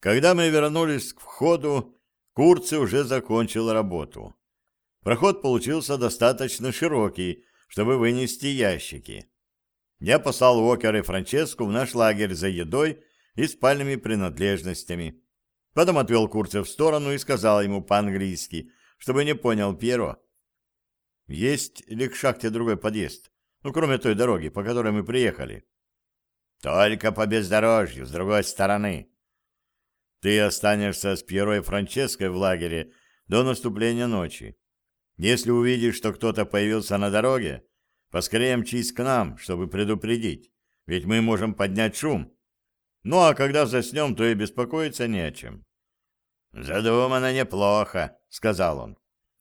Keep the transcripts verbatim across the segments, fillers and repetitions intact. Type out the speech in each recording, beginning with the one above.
Когда мы вернулись к входу, Курци уже закончил работу. Проход получился достаточно широкий, чтобы вынести ящики. Я послал Уокера и Франческу в наш лагерь за едой и спальными принадлежностями. Потом отвел Курца в сторону и сказал ему по-английски, чтобы не понял Пьеро. «Есть ли к шахте другой подъезд? Ну, кроме той дороги, по которой мы приехали?» «Только по бездорожью, с другой стороны». «Ты останешься с Пьеро и Франческой в лагере до наступления ночи. Если увидишь, что кто-то появился на дороге, поскорее мчись к нам, чтобы предупредить, ведь мы можем поднять шум. Ну, а когда заснем, то и беспокоиться не о чем». «Задумано неплохо», — сказал он.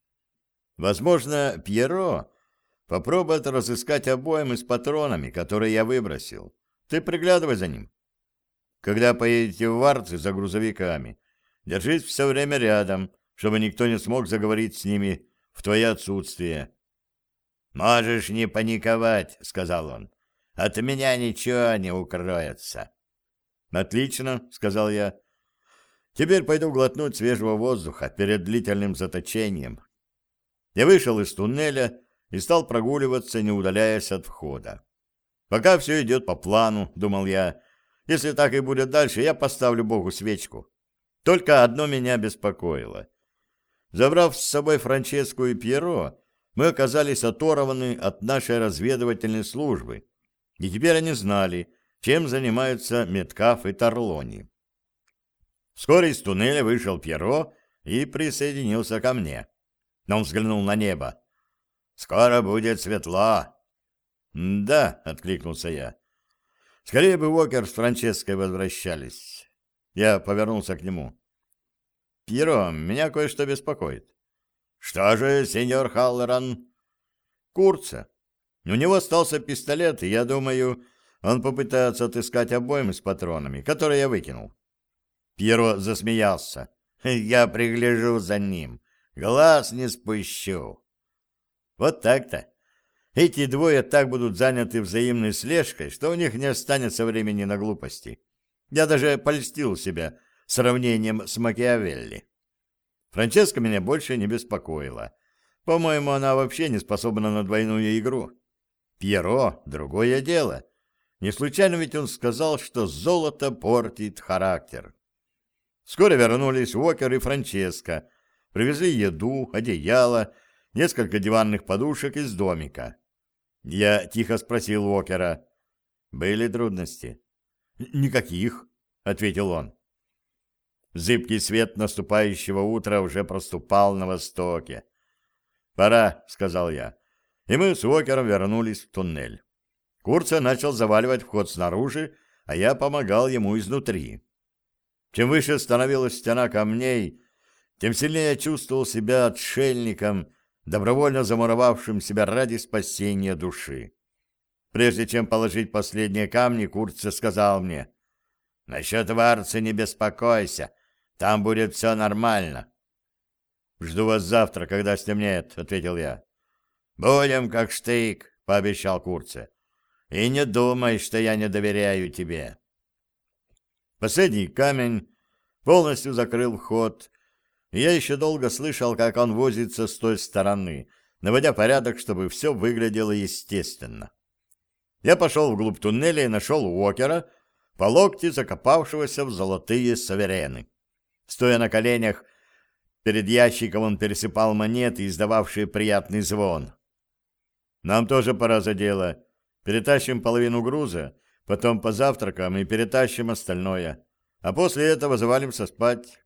«Возможно, Пьеро попробует разыскать обоймы с патронами, которые я выбросил. Ты приглядывай за ним. Когда поедете в Варцы за грузовиками, держись все время рядом, чтобы никто не смог заговорить с ними в твое отсутствие». «Можешь не паниковать», — сказал он. «От меня ничего не укроется». «Отлично», — сказал я. «Теперь пойду глотнуть свежего воздуха перед длительным заточением». Я вышел из туннеля и стал прогуливаться, не удаляясь от входа. «Пока все идет по плану», — думал я. «Если так и будет дальше, я поставлю Богу свечку». Только одно меня беспокоило. Забрав с собой Франческу и Пьеро, мы оказались оторваны от нашей разведывательной службы, и теперь они знали, чем занимаются Меткалф и Тарлони. Вскоре из туннеля вышел Пьеро и присоединился ко мне. Он взглянул на небо. «Скоро будет светло». «Да», — откликнулся я. «Скорее бы Уокер с Франческой возвращались». Я повернулся к нему. «Пьеро, меня кое-что беспокоит». «Что же, сеньор Халлоран?» «Курца. У него остался пистолет, и я думаю, он попытается отыскать обоймы с патронами, которые я выкинул». Пьеро засмеялся. «Я пригляжу за ним. Глаз не спущу». Вот так-то. Эти двое так будут заняты взаимной слежкой, что у них не останется времени на глупости. Я даже польстил себя сравнением с Макиавелли. Франческа меня больше не беспокоила. По-моему, она вообще не способна на двойную игру. Пьеро — другое дело. Не случайно ведь он сказал, что золото портит характер. Вскоре вернулись Уокер и Франческа. Привезли еду, одеяло, несколько диванных подушек из домика. Я тихо спросил Уокера: «Были трудности?» «Никаких», — ответил он. Зыбкий свет наступающего утра уже проступал на востоке. «Пора», — сказал я, и мы с Уокером вернулись в туннель. Курца начал заваливать вход снаружи, а я помогал ему изнутри. Чем выше становилась стена камней, тем сильнее я чувствовал себя отшельником, добровольно замуровавшим себя ради спасения души. Прежде чем положить последние камни, Курца сказал мне: «Насчет Варцы не беспокойся, там будет все нормально». «Жду вас завтра, когда стемнеет», — ответил я. «Будем как штык», — пообещал Курца. «И не думай, что я не доверяю тебе». Последний камень полностью закрыл вход, и я еще долго слышал, как он возится с той стороны, наводя порядок, чтобы все выглядело естественно. Я пошел вглубь туннеля и нашел Уокера, по локти закопавшегося в золотые суверены. Стоя на коленях, перед ящиком он пересыпал монеты, издававшие приятный звон. «Нам тоже пора за дело. Перетащим половину груза, потом позавтракаем и перетащим остальное, а после этого завалимся спать».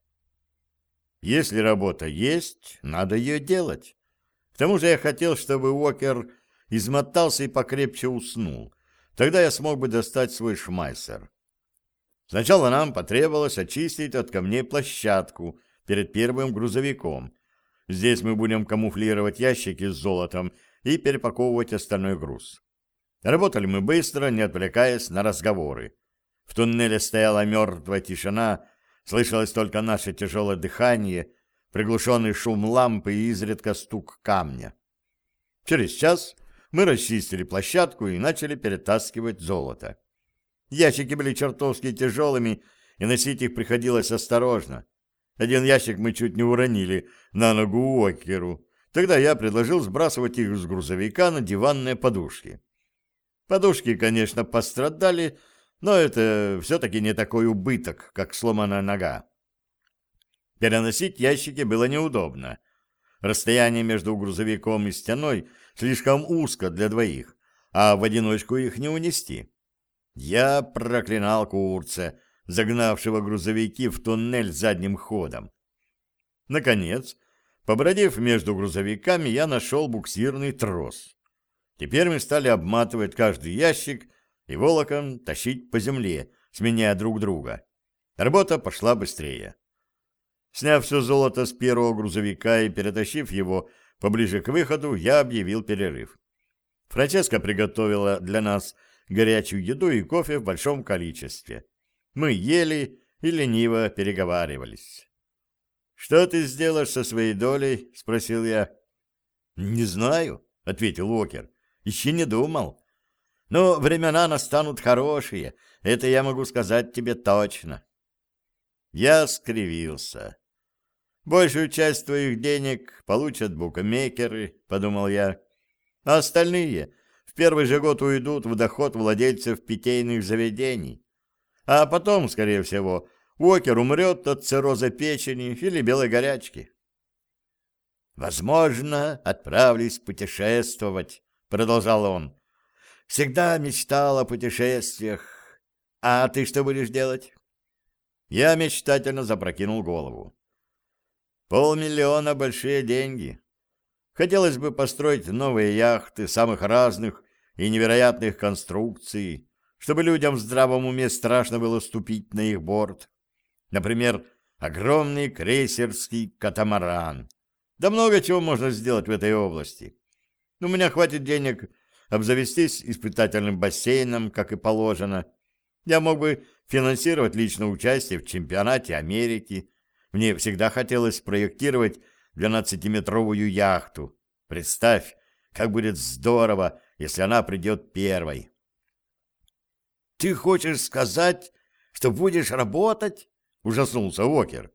Если работа есть, надо ее делать. К тому же я хотел, чтобы Уокер измотался и покрепче уснул. Тогда я смог бы достать свой шмайсер. Сначала нам потребовалось очистить от камней площадку перед первым грузовиком. Здесь мы будем камуфлировать ящики с золотом и перепаковывать остальной груз. Работали мы быстро, не отвлекаясь на разговоры. В туннеле стояла мертвая тишина, слышалось только наше тяжелое дыхание, приглушенный шум лампы и изредка стук камня. Через час мы расчистили площадку и начали перетаскивать золото. Ящики были чертовски тяжелыми, и носить их приходилось осторожно. Один ящик мы чуть не уронили на ногу Уокеру. Тогда я предложил сбрасывать их с грузовика на диванные подушки. Подушки, конечно, пострадали, но это все-таки не такой убыток, как сломанная нога. Переносить ящики было неудобно. Расстояние между грузовиком и стеной слишком узко для двоих, а в одиночку их не унести. Я проклинал Курца, загнавшего грузовики в туннель задним ходом. Наконец, побродив между грузовиками, я нашел буксирный трос. Теперь мы стали обматывать каждый ящик и волоком тащить по земле, сменяя друг друга. Работа пошла быстрее. Сняв все золото с первого грузовика и перетащив его поближе к выходу, я объявил перерыв. Франческа приготовила для нас горячую еду и кофе в большом количестве. Мы ели и лениво переговаривались. «Что ты сделаешь со своей долей?» — спросил я. «Не знаю», — ответил Уокер. «Еще не думал. Но времена настанут хорошие, это я могу сказать тебе точно». Я скривился. «Большую часть твоих денег получат букмекеры», — подумал я, «а остальные в первый же год уйдут в доход владельцев питейных заведений. А потом, скорее всего, Уокер умрет от цирроза печени или белой горячки». «Возможно, отправлюсь путешествовать», — продолжал он. «Всегда мечтал о путешествиях. А ты что будешь делать?» Я мечтательно запрокинул голову. «Полмиллиона — большие деньги. Хотелось бы построить новые яхты самых разных и невероятных конструкций, чтобы людям в здравом уме страшно было ступить на их борт. Например, огромный крейсерский катамаран. Да много чего можно сделать в этой области. У меня хватит денег обзавестись испытательным бассейном, как и положено. Я мог бы финансировать личное участие в чемпионате Америки. Мне всегда хотелось проектировать двенадцатиметровую яхту. Представь, как будет здорово, если она придет первой». «Ты хочешь сказать, что будешь работать?» — ужаснулся Уокер.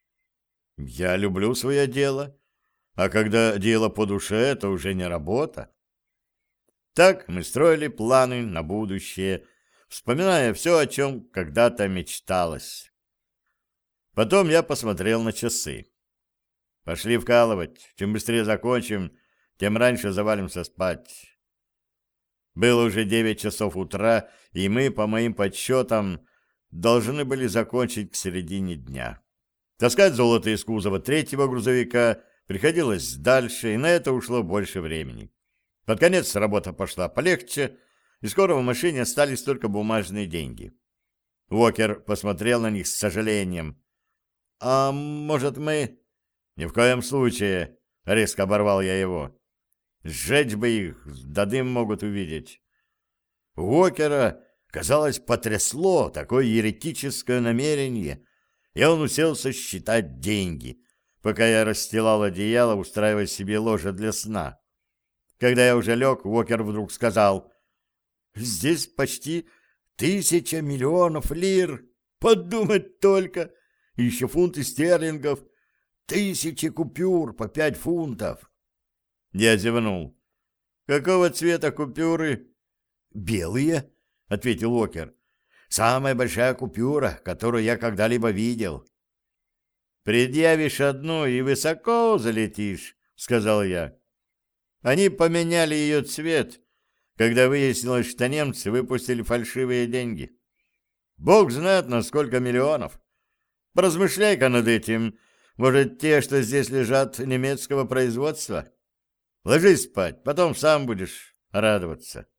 «Я люблю свое дело, а когда дело по душе, это уже не работа». Так мы строили планы на будущее, вспоминая все, о чем когда-то мечталось. Потом я посмотрел на часы. «Пошли вкалывать. Чем быстрее закончим, тем раньше завалимся спать». Было уже девять часов утра, и мы, по моим подсчетам, должны были закончить к середине дня. Таскать золото из кузова третьего грузовика приходилось дальше, и на это ушло больше времени. Под конец работа пошла полегче, и скоро в машине остались только бумажные деньги. Уокер посмотрел на них с сожалением. «А может, мы...» «Ни в коем случае», — резко оборвал я его. «Сжечь бы их, да дым могут увидеть». Уокера, казалось, потрясло такое еретическое намерение, и он уселся считать деньги, пока я расстилал одеяло, устраивая себе ложе для сна. Когда я уже лег, Уокер вдруг сказал: «Здесь почти тысяча миллионов лир. Подумать только! Еще фунты стерлингов. Тысячи купюр по пять фунтов». Я зевнул. «Какого цвета купюры?» «Белые», — ответил Уокер. «Самая большая купюра, которую я когда-либо видел». «Предъявишь одну и высоко залетишь», — сказал я. Они поменяли ее цвет, когда выяснилось, что немцы выпустили фальшивые деньги. Бог знает, на сколько миллионов. Поразмышляй-ка над этим. Может, те, что здесь лежат, немецкого производства? Ложись спать, потом сам будешь радоваться.